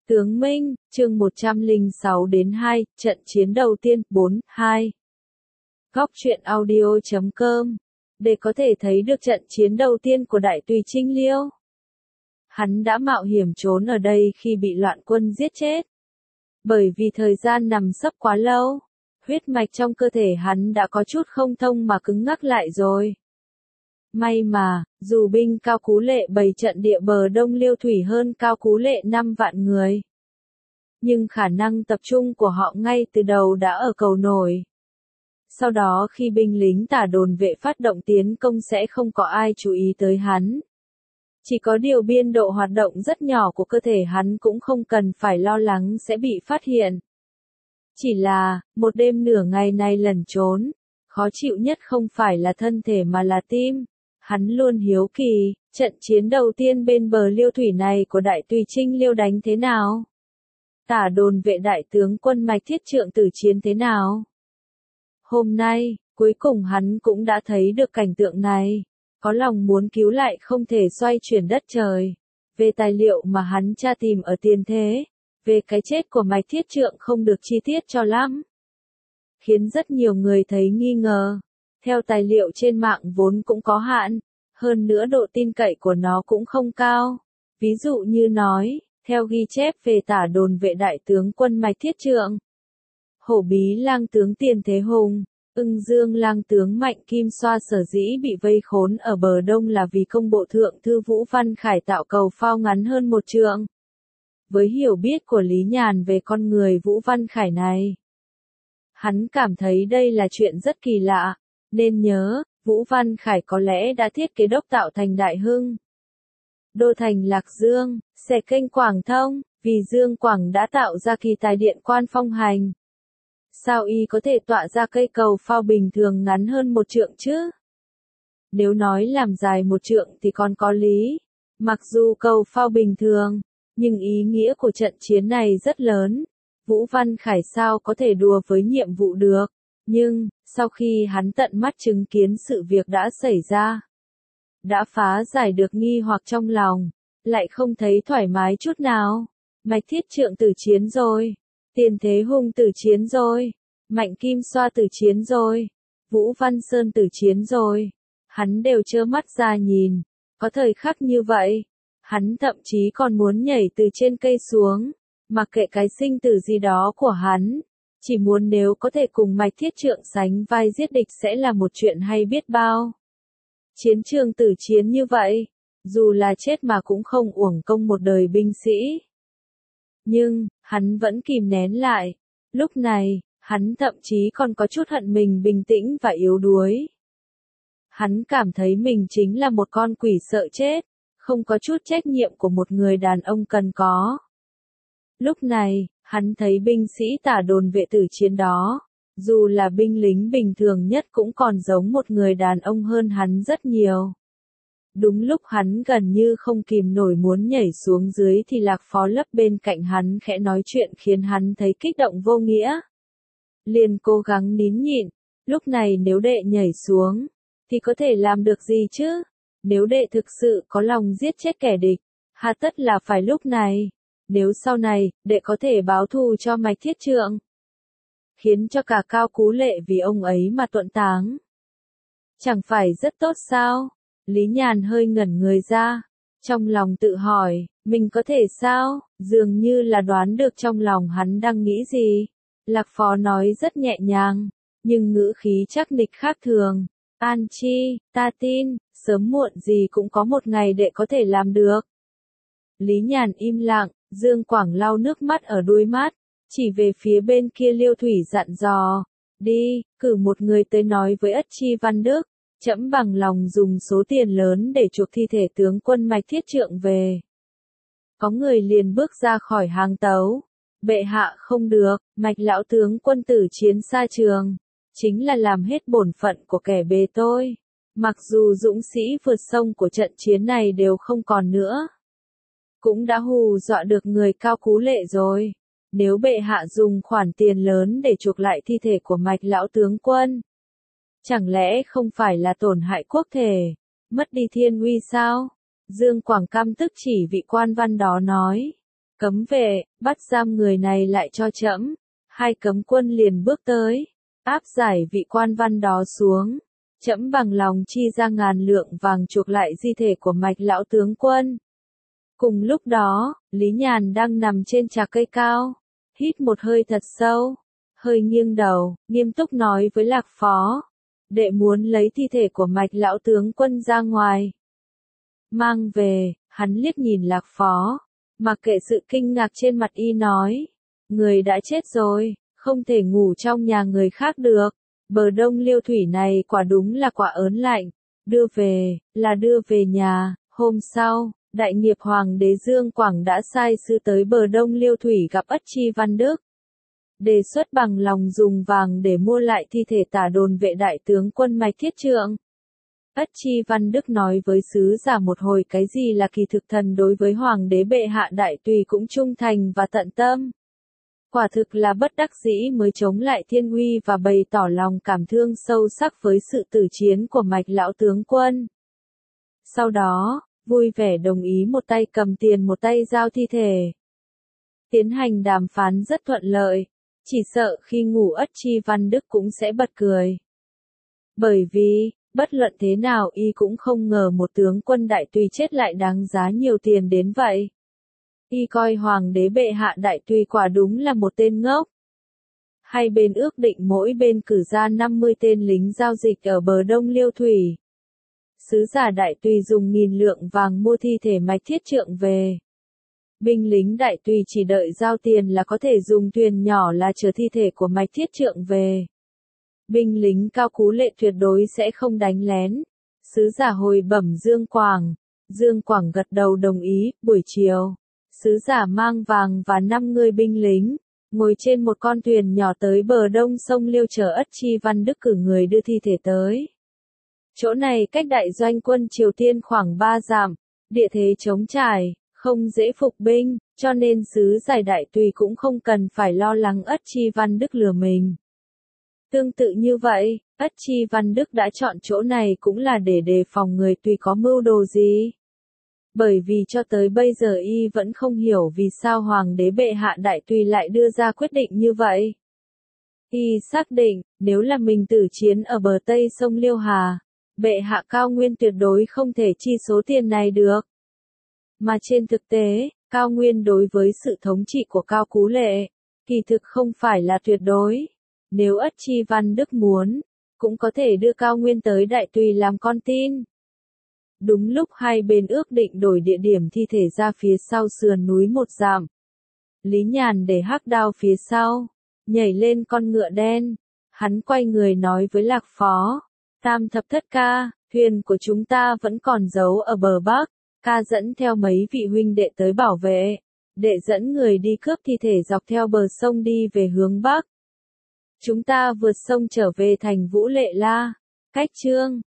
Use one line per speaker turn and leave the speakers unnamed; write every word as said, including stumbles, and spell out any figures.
Tướng Minh, chương một trăm lẻ sáu đến hai, trận chiến đầu tiên, bốn, hai. Góc truyện audio chấm com. Để có thể thấy được trận chiến đầu tiên của Đại Tùy Trinh Liêu. Hắn đã mạo hiểm trốn ở đây khi bị loạn quân giết chết. Bởi vì thời gian nằm sấp quá lâu, huyết mạch trong cơ thể hắn đã có chút không thông mà cứng ngắc lại rồi. May mà, dù binh Cao Cú Lệ bày trận địa bờ đông Liêu Thủy hơn Cao Cú Lệ năm vạn người. Nhưng khả năng tập trung của họ ngay từ đầu đã ở cầu nổi. Sau đó khi binh lính Tả Đồn Vệ phát động tiến công sẽ không có ai chú ý tới hắn. Chỉ có điều biên độ hoạt động rất nhỏ của cơ thể hắn cũng không cần phải lo lắng sẽ bị phát hiện. Chỉ là, một đêm nửa ngày này lẩn trốn, khó chịu nhất không phải là thân thể mà là tim. Hắn luôn hiếu kỳ, trận chiến đầu tiên bên bờ Liêu Thủy này của Đại Tùy Trinh Liêu đánh thế nào? Tả Đồn Vệ đại tướng quân Mạch Thiết Trượng tử chiến thế nào? Hôm nay, cuối cùng hắn cũng đã thấy được cảnh tượng này. Có lòng muốn cứu lại không thể xoay chuyển đất trời. Về tài liệu mà hắn tra tìm ở tiền thế, về cái chết của Mạch Thiết Trượng không được chi tiết cho lắm. Khiến rất nhiều người thấy nghi ngờ. Theo tài liệu trên mạng vốn cũng có hạn, hơn nữa độ tin cậy của nó cũng không cao. Ví dụ như nói, theo ghi chép về Tả Đồn Vệ đại tướng quân Mạch Thiết Trượng, Hổ Bí lang tướng Tiền Thế Hùng, Ưng Dương lang tướng Mạnh Kim Xoa sở dĩ bị vây khốn ở bờ đông là vì công bộ thượng thư Vũ Văn Khải tạo cầu phao ngắn hơn một trượng. Với hiểu biết của Lý Nhàn về con người Vũ Văn Khải này, hắn cảm thấy đây là chuyện rất kỳ lạ, nên nhớ, Vũ Văn Khải có lẽ đã thiết kế đốc tạo thành Đại Hưng, đô thành Lạc Dương, xẻ kênh Quảng Thông, vì Dương Quảng đã tạo ra kỳ tài điện quan phong hành. Sao y có thể tọa ra cây cầu phao bình thường ngắn hơn một trượng chứ? Nếu nói làm dài một trượng thì còn có lý. Mặc dù cầu phao bình thường, nhưng ý nghĩa của trận chiến này rất lớn. Vũ Văn Khải sao có thể đùa với nhiệm vụ được. Nhưng, sau khi hắn tận mắt chứng kiến sự việc đã xảy ra, đã phá giải được nghi hoặc trong lòng, lại không thấy thoải mái chút nào. Mạch Thiết Trượng tử chiến rồi. Tiền Thế Hùng tử chiến rồi, Mạnh Kim Xoa tử chiến rồi, Vũ Văn Sơn tử chiến rồi. Hắn đều trơ mắt ra nhìn, có thời khắc như vậy, hắn thậm chí còn muốn nhảy từ trên cây xuống, mặc kệ cái sinh tử gì đó của hắn, chỉ muốn nếu có thể cùng Mạch Thiết Trượng sánh vai giết địch sẽ là một chuyện hay biết bao. Chiến trường tử chiến như vậy, dù là chết mà cũng không uổng công một đời binh sĩ. Nhưng, hắn vẫn kìm nén lại. Lúc này, hắn thậm chí còn có chút hận mình bình tĩnh và yếu đuối. Hắn cảm thấy mình chính là một con quỷ sợ chết, không có chút trách nhiệm của một người đàn ông cần có. Lúc này, hắn thấy binh sĩ Tả Đồn Vệ tử chiến đó, dù là binh lính bình thường nhất cũng còn giống một người đàn ông hơn hắn rất nhiều. Đúng lúc hắn gần như không kìm nổi muốn nhảy xuống dưới thì Lạc Phó Lấp bên cạnh hắn khẽ nói chuyện khiến hắn thấy kích động vô nghĩa. Liền cố gắng nín nhịn, lúc này nếu đệ nhảy xuống, thì có thể làm được gì chứ? Nếu đệ thực sự có lòng giết chết kẻ địch, hà tất là phải lúc này. Nếu sau này, đệ có thể báo thù cho Mạch Thiết Trượng, khiến cho cả Cao Cú Lệ vì ông ấy mà tuẫn táng, chẳng phải rất tốt sao? Lý Nhàn hơi ngẩn người ra, trong lòng tự hỏi, mình có thể sao? Dường như là đoán được trong lòng hắn đang nghĩ gì. Lạc Phó nói rất nhẹ nhàng, nhưng ngữ khí chắc nịch khác thường. An Chi, ta tin, sớm muộn gì cũng có một ngày đệ có thể làm được. Lý Nhàn im lặng, Dương Quảng lau nước mắt ở đuôi mắt, chỉ về phía bên kia Liêu Thủy dặn dò, đi, cử một người tới nói với Ất Chi Văn Đức. Trẫm bằng lòng dùng số tiền lớn để chuộc thi thể tướng quân Mạch Thiết Trượng về. Có người liền bước ra khỏi hàng tấu. Bệ hạ không được, Mạch lão tướng quân tử chiến xa trường, chính là làm hết bổn phận của kẻ bề tôi. Mặc dù dũng sĩ vượt sông của trận chiến này đều không còn nữa, cũng đã hù dọa được người Cao Cú Lệ rồi. Nếu bệ hạ dùng khoản tiền lớn để chuộc lại thi thể của Mạch lão tướng quân, chẳng lẽ không phải là tổn hại quốc thể, mất đi thiên uy sao? Dương Quảng căm tức chỉ vị quan văn đó nói. Cấm vệ, bắt giam người này lại cho trẫm. Hai cấm quân liền bước tới, áp giải vị quan văn đó xuống. Trẫm bằng lòng chi ra ngàn lượng vàng chuộc lại di thể của Mạch lão tướng quân. Cùng lúc đó, Lý Nhàn đang nằm trên trà cây cao, hít một hơi thật sâu, hơi nghiêng đầu, nghiêm túc nói với Lạc Phó, đệ muốn lấy thi thể của Mạch lão tướng quân ra ngoài. Mang về, hắn liếc nhìn Lạc Phó, mặc kệ sự kinh ngạc trên mặt y nói, người đã chết rồi, không thể ngủ trong nhà người khác được. Bờ đông Liêu Thủy này quả đúng là quả ớn lạnh, đưa về, là đưa về nhà. Hôm sau, đại nghiệp hoàng đế Dương Quảng đã sai sứ tới bờ đông Liêu Thủy gặp Ất Chi Văn Đức. Đề xuất bằng lòng dùng vàng để mua lại thi thể tả đồn vệ đại tướng quân Mạch Thiết Trượng. Ất Chi Văn Đức nói với sứ giả một hồi cái gì là kỳ thực thần đối với hoàng đế bệ hạ đại tùy cũng trung thành và tận tâm. Quả thực là bất đắc dĩ mới chống lại thiên uy và bày tỏ lòng cảm thương sâu sắc với sự tử chiến của Mạch lão tướng quân. Sau đó, vui vẻ đồng ý một tay cầm tiền một tay giao thi thể. Tiến hành đàm phán rất thuận lợi, chỉ sợ khi ngủ Ất Chi Văn Đức cũng sẽ bật cười. Bởi vì, bất luận thế nào y cũng không ngờ một tướng quân đại tùy chết lại đáng giá nhiều tiền đến vậy. Y coi hoàng đế bệ hạ đại tùy quả đúng là một tên ngốc. Hai bên ước định mỗi bên cử ra năm mươi tên lính giao dịch ở bờ đông Liêu Thủy. Sứ giả đại tùy dùng nghìn lượng vàng mua thi thể Mạch Thiết Trượng về. Binh lính đại tùy chỉ đợi giao tiền là có thể dùng thuyền nhỏ là chở thi thể của Mạch Thiết Trượng về. Binh lính Cao Cú Lệ tuyệt đối sẽ không đánh lén. Sứ giả hồi bẩm Dương Quảng. Dương Quảng gật đầu đồng ý. Buổi chiều, sứ giả mang vàng và năm người binh lính, ngồi trên một con thuyền nhỏ tới bờ đông sông Liêu chờ Ất Chi Văn Đức cử người đưa thi thể tới. Chỗ này cách đại doanh quân Triều Tiên khoảng ba dặm, địa thế trống trải, không dễ phục binh, cho nên sứ giải đại tùy cũng không cần phải lo lắng Ất Chi Văn Đức lừa mình. Tương tự như vậy, Ất Chi Văn Đức đã chọn chỗ này cũng là để đề phòng người tùy có mưu đồ gì. Bởi vì cho tới bây giờ y vẫn không hiểu vì sao hoàng đế bệ hạ đại tùy lại đưa ra quyết định như vậy. Y xác định, nếu là mình tử chiến ở bờ tây sông Liêu Hà, bệ hạ Cao Nguyên tuyệt đối không thể chi số tiền này được. Mà trên thực tế, Cao Nguyên đối với sự thống trị của Cao Cú Lệ, kỳ thực không phải là tuyệt đối. Nếu Ất Chi Văn Đức muốn, cũng có thể đưa Cao Nguyên tới đại tùy làm con tin. Đúng lúc hai bên ước định đổi địa điểm thi thể ra phía sau sườn núi một dặm. Lý Nhàn để hắc đao phía sau, nhảy lên con ngựa đen. Hắn quay người nói với Lạc Phó, Tam Thập Thất ca, thuyền của chúng ta vẫn còn giấu ở bờ Bắc. Ca dẫn theo mấy vị huynh đệ tới bảo vệ. Đệ dẫn người đi cướp thi thể dọc theo bờ sông đi về hướng Bắc. Chúng ta vượt sông trở về thành Vũ Lệ La. Cách chương